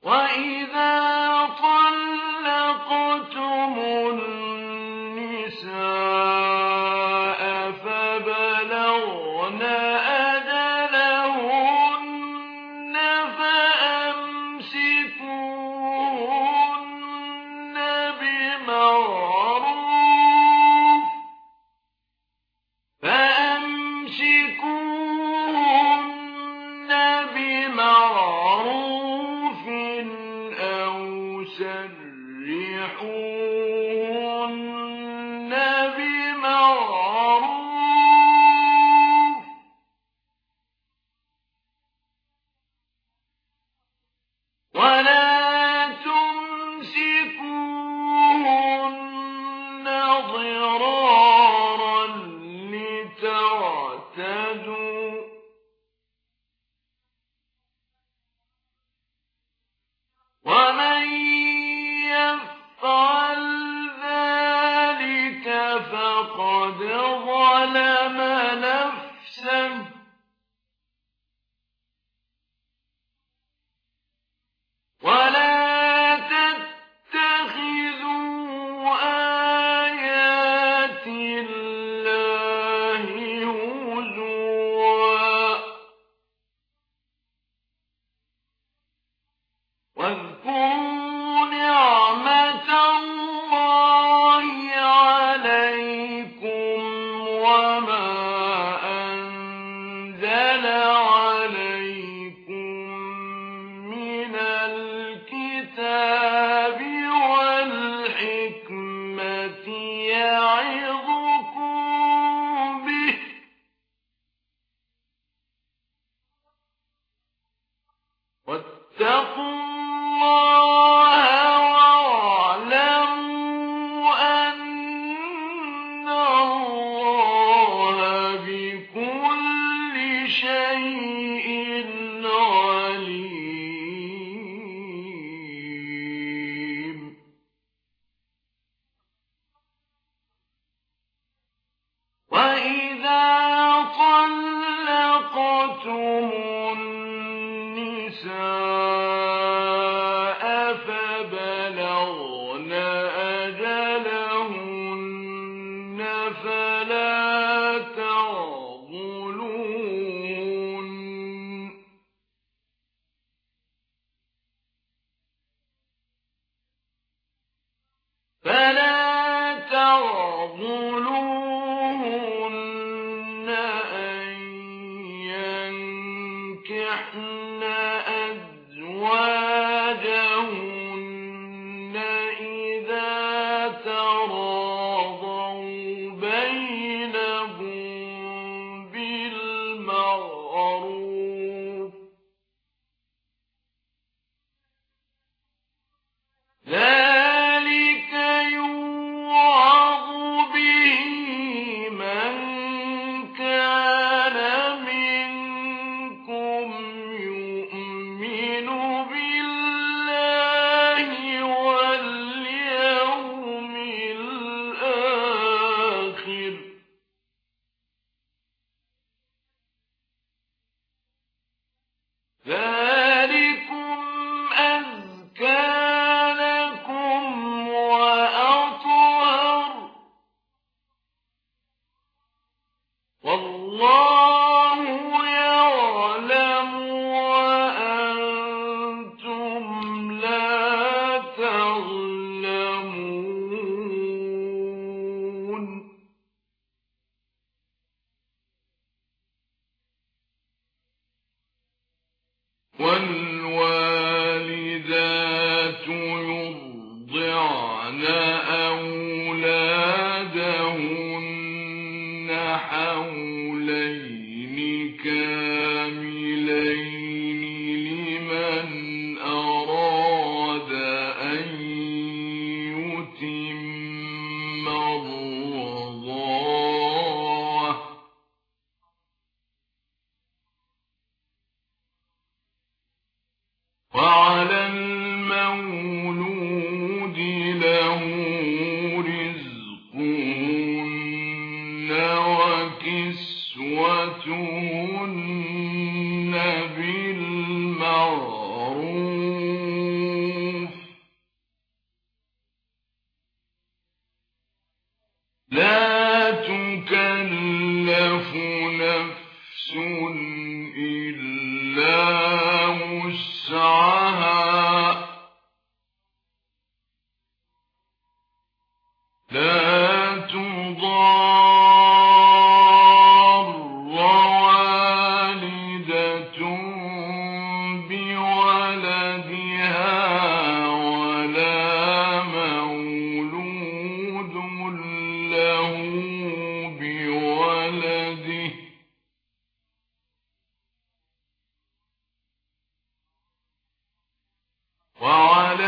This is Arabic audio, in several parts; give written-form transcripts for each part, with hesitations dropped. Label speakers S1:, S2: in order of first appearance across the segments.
S1: وَإِذَا طَلَّقْتُمُ النِّسَاءَ فَبَلَغْنَ أَجَلَهُنَّ فَأَمْسِكُوهُنَّ بِمَعْرُوفٍ أَوْ سَرِّحُوهُنَّ بِمَعْرُوفٍ ۚ وَلَا تُمْسِكُوهُنَّ ضِرَارًا لِّتَعْتَدُوا ۚ وَمَن يَفْعَلْ ذَٰلِكَ فَقَدْ ظَلَمَ نَفْسَهُ ۚ وَلَا تَتَّخِذُوا آيَاتِ اللَّهِ هُزُوًا ۚ وَاذْكُرُوا نِعْمَةَ اللَّهِ عَلَيْكُمْ وَمَا أَنزَلَ عَلَيْكُم مِّنَ الْكِتَابِ وَالْحِكْمَةِ يَعِظُكُم بِهِ ۚ وَاتَّقُوا اللَّهَ وَاعْلَمُوا أَنَّ اللَّهَ بِكُلِّ شَيْءٍ عَلِيمٌ. وَإِذَا طَلَّقْتُمُ النِّسَاءَ فَبَلَغْنَ أَجَلَهُنَّ فَلَا تَعْضُلُوهُنَّ أَن يَنكِحْنَ أَزْوَاجَهُنَّ إِذَا تَرَاضَوْا بَيْنَهُم بِالْمَعْرُوفِ ۚ ذَٰلِكَ يُوعَظُ بِهِ مَن كَانَ مِنكُمْ يُؤْمِنُ بِاللَّهِ وَالْيَوْمِ الْآخِرِ ۚ ذَٰلِكُمْ أَزْكَىٰ لَكُمْ وَأَطْهَرُ ۗ وَاللَّهُ يَعْلَمُ وَأَنتُمْ لَا تَعْلَمُونَ. وَالْوَالِدَاتُ يُرْضِعْنَ أَوْلَادَهُنَّ حَوْلَيْنِ كَامِلَيْنِ لِمَنْ أَرَادَ أَن يُتِمَّ الرَّضَاعَةَ ۚ وَعَلَى الْمَوْلُودِ لَهُ رِزْقُهُنَّ وَكِسْوَتُهُنَّ بِالْمَعْرُوفِ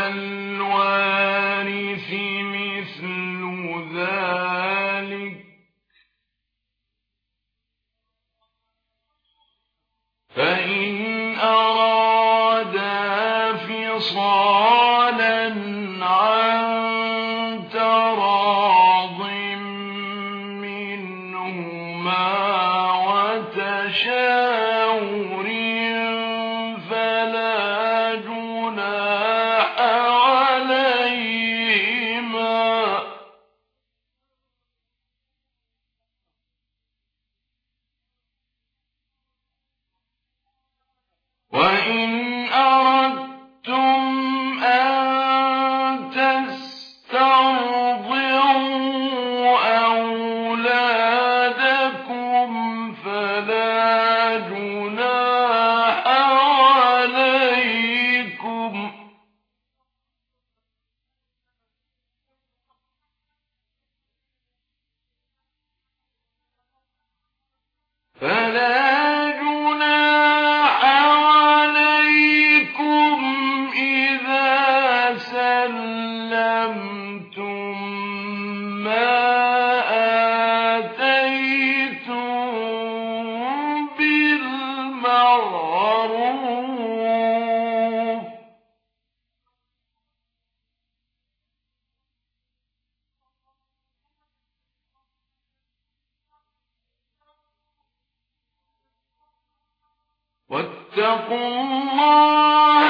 S1: الوارث مثل ذلك فإن أرادا فصالا عن تراض منهما وتشاور فلا جناح عليهما وإن أردتم أن تسترضعوا أولادكم فلا جناح عليكم إذا سلمتم ما آتيتم بالمعروف واتقوا الله